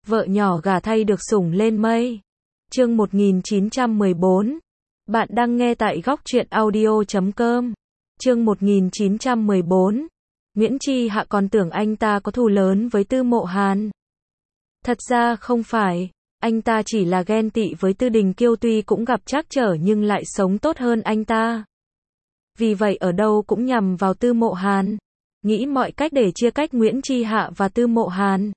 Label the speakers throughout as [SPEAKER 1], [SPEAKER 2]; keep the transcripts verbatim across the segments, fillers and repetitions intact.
[SPEAKER 1] vợ nhỏ gả thay được sủng lên mây. Chương một nghìn chín trăm mười bốn. Bạn đang nghe tại góc truyện audio chấm com. Chương một nghìn chín trăm mười bốn. Nguyễn Chi Hạ còn tưởng anh ta có thù lớn với Tư Mộ Hàn. Thật ra không phải, anh ta chỉ là ghen tị với Tư Đình Kiêu, tuy cũng gặp trắc trở nhưng lại sống tốt hơn anh ta. Vì vậy ở đâu cũng nhằm vào Tư Mộ Hàn, nghĩ mọi cách để chia cách Nguyễn Chi Hạ và Tư Mộ Hàn.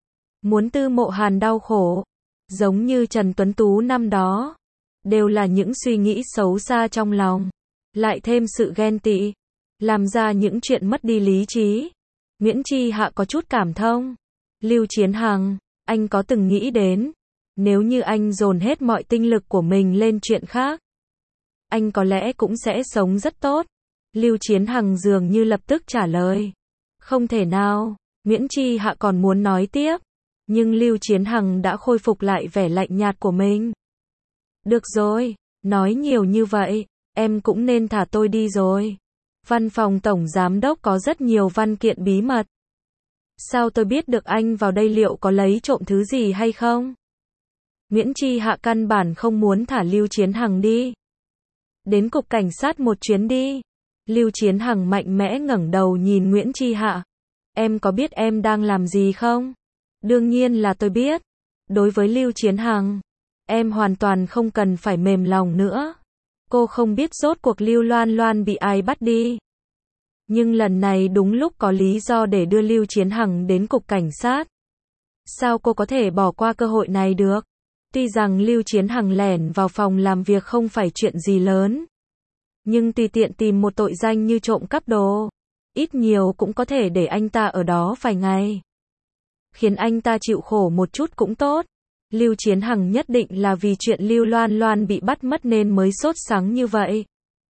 [SPEAKER 1] Muốn Tư Mộ Hàn đau khổ, giống như Trần Tuấn Tú năm đó, đều là những suy nghĩ xấu xa trong lòng, lại thêm sự ghen tị, làm ra những chuyện mất đi lý trí. Nguyễn Chi Hạ có chút cảm thông. Lưu Chiến Hằng, anh có từng nghĩ đến, nếu như anh dồn hết mọi tinh lực của mình lên chuyện khác, anh có lẽ cũng sẽ sống rất tốt. Lưu Chiến Hằng dường như lập tức trả lời. Không thể nào, Nguyễn Chi Hạ còn muốn nói tiếp, nhưng Lưu Chiến Hằng đã khôi phục lại vẻ lạnh nhạt của mình. Được rồi, nói nhiều như vậy, em cũng nên thả tôi đi rồi. Văn phòng Tổng Giám Đốc có rất nhiều văn kiện bí mật. Sao tôi biết được anh vào đây liệu có lấy trộm thứ gì hay không? Nguyễn Chi Hạ căn bản không muốn thả Lưu Chiến Hằng đi. Đến cục cảnh sát một chuyến đi. Lưu Chiến Hằng mạnh mẽ ngẩng đầu nhìn Nguyễn Chi Hạ. Em có biết em đang làm gì không? Đương nhiên là tôi biết. Đối với Lưu Chiến Hằng, em hoàn toàn không cần phải mềm lòng nữa. Cô không biết rốt cuộc Lưu Loan Loan bị ai bắt đi. Nhưng lần này đúng lúc có lý do để đưa Lưu Chiến Hằng đến cục cảnh sát. Sao cô có thể bỏ qua cơ hội này được? Tuy rằng Lưu Chiến Hằng lẻn vào phòng làm việc không phải chuyện gì lớn, nhưng tùy tiện tìm một tội danh như trộm cắp đồ, ít nhiều cũng có thể để anh ta ở đó vài ngày. Khiến anh ta chịu khổ một chút cũng tốt. Lưu Chiến Hằng nhất định là vì chuyện Lưu Loan Loan bị bắt mất nên mới sốt sắng như vậy.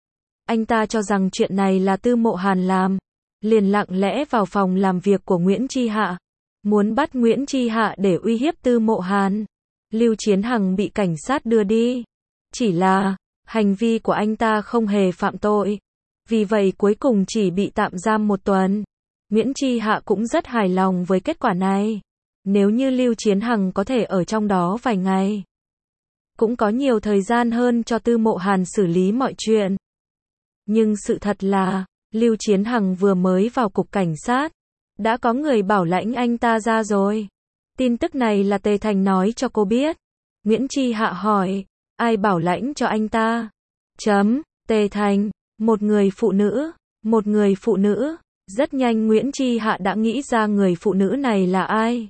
[SPEAKER 1] Anh ta cho rằng chuyện này là Tư Mộ Hàn làm, liền lặng lẽ vào phòng làm việc của Nguyễn Chi Hạ, muốn bắt Nguyễn Chi Hạ để uy hiếp Tư Mộ Hàn. Lưu Chiến Hằng bị cảnh sát đưa đi. Chỉ là, hành vi của anh ta không hề phạm tội, vì vậy cuối cùng chỉ bị tạm giam một tuần. Nguyễn Chi Hạ cũng rất hài lòng với kết quả này. Nếu như Lưu Chiến Hằng có thể ở trong đó vài ngày, cũng có nhiều thời gian hơn cho Tư Mộ Hàn xử lý mọi chuyện. Nhưng sự thật là, Lưu Chiến Hằng vừa mới vào cục cảnh sát, đã có người bảo lãnh anh ta ra rồi. Tin tức này là Tề Thành nói cho cô biết. Nguyễn Chi Hạ hỏi, ai bảo lãnh cho anh ta? Chấm, Tề Thành, một người phụ nữ, một người phụ nữ. Rất nhanh Nguyễn Chi Hạ đã nghĩ ra người phụ nữ này là ai.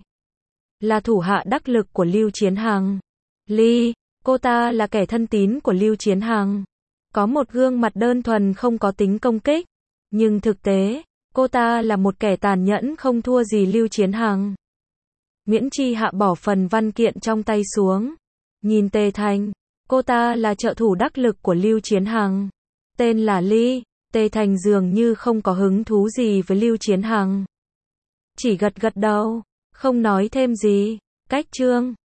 [SPEAKER 1] Là thủ hạ đắc lực của Lưu Chiến Hằng. Ly, cô ta là kẻ thân tín của Lưu Chiến Hằng. Có một gương mặt đơn thuần không có tính công kích. Nhưng thực tế, cô ta là một kẻ tàn nhẫn không thua gì Lưu Chiến Hằng. Nguyễn Chi Hạ bỏ phần văn kiện trong tay xuống. Nhìn Tề Thành, cô ta là trợ thủ đắc lực của Lưu Chiến Hằng. Tên là Ly. Tề Thành dường như không có hứng thú gì với Lưu Chiến Hằng. Chỉ gật gật đầu, không nói thêm gì. Cách chương